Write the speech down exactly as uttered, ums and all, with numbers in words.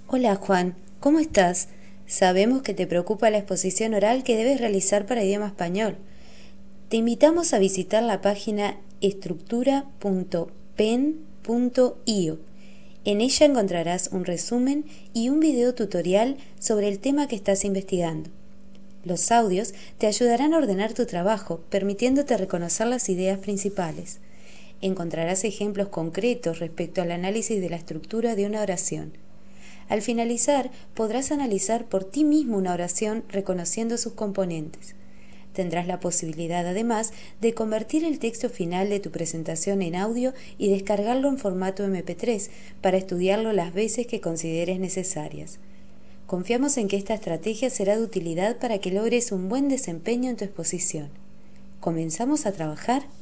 Hola Juan, ¿cómo estás? Sabemos que te preocupa la exposición oral que debes realizar para idioma español. Te invitamos a visitar la página estructura punto pen punto io. En ella encontrarás un resumen y un video tutorial sobre el tema que estás investigando. Los audios te ayudarán a ordenar tu trabajo, permitiéndote reconocer las ideas principales. Encontrarás ejemplos concretos respecto al análisis de la estructura de una oración. Al finalizar, podrás analizar por ti mismo una oración reconociendo sus componentes. Tendrás la posibilidad, además, de convertir el texto final de tu presentación en audio y descargarlo en formato eme pe tres para estudiarlo las veces que consideres necesarias. Confiamos en que esta estrategia será de utilidad para que logres un buen desempeño en tu exposición. ¿Comenzamos a trabajar?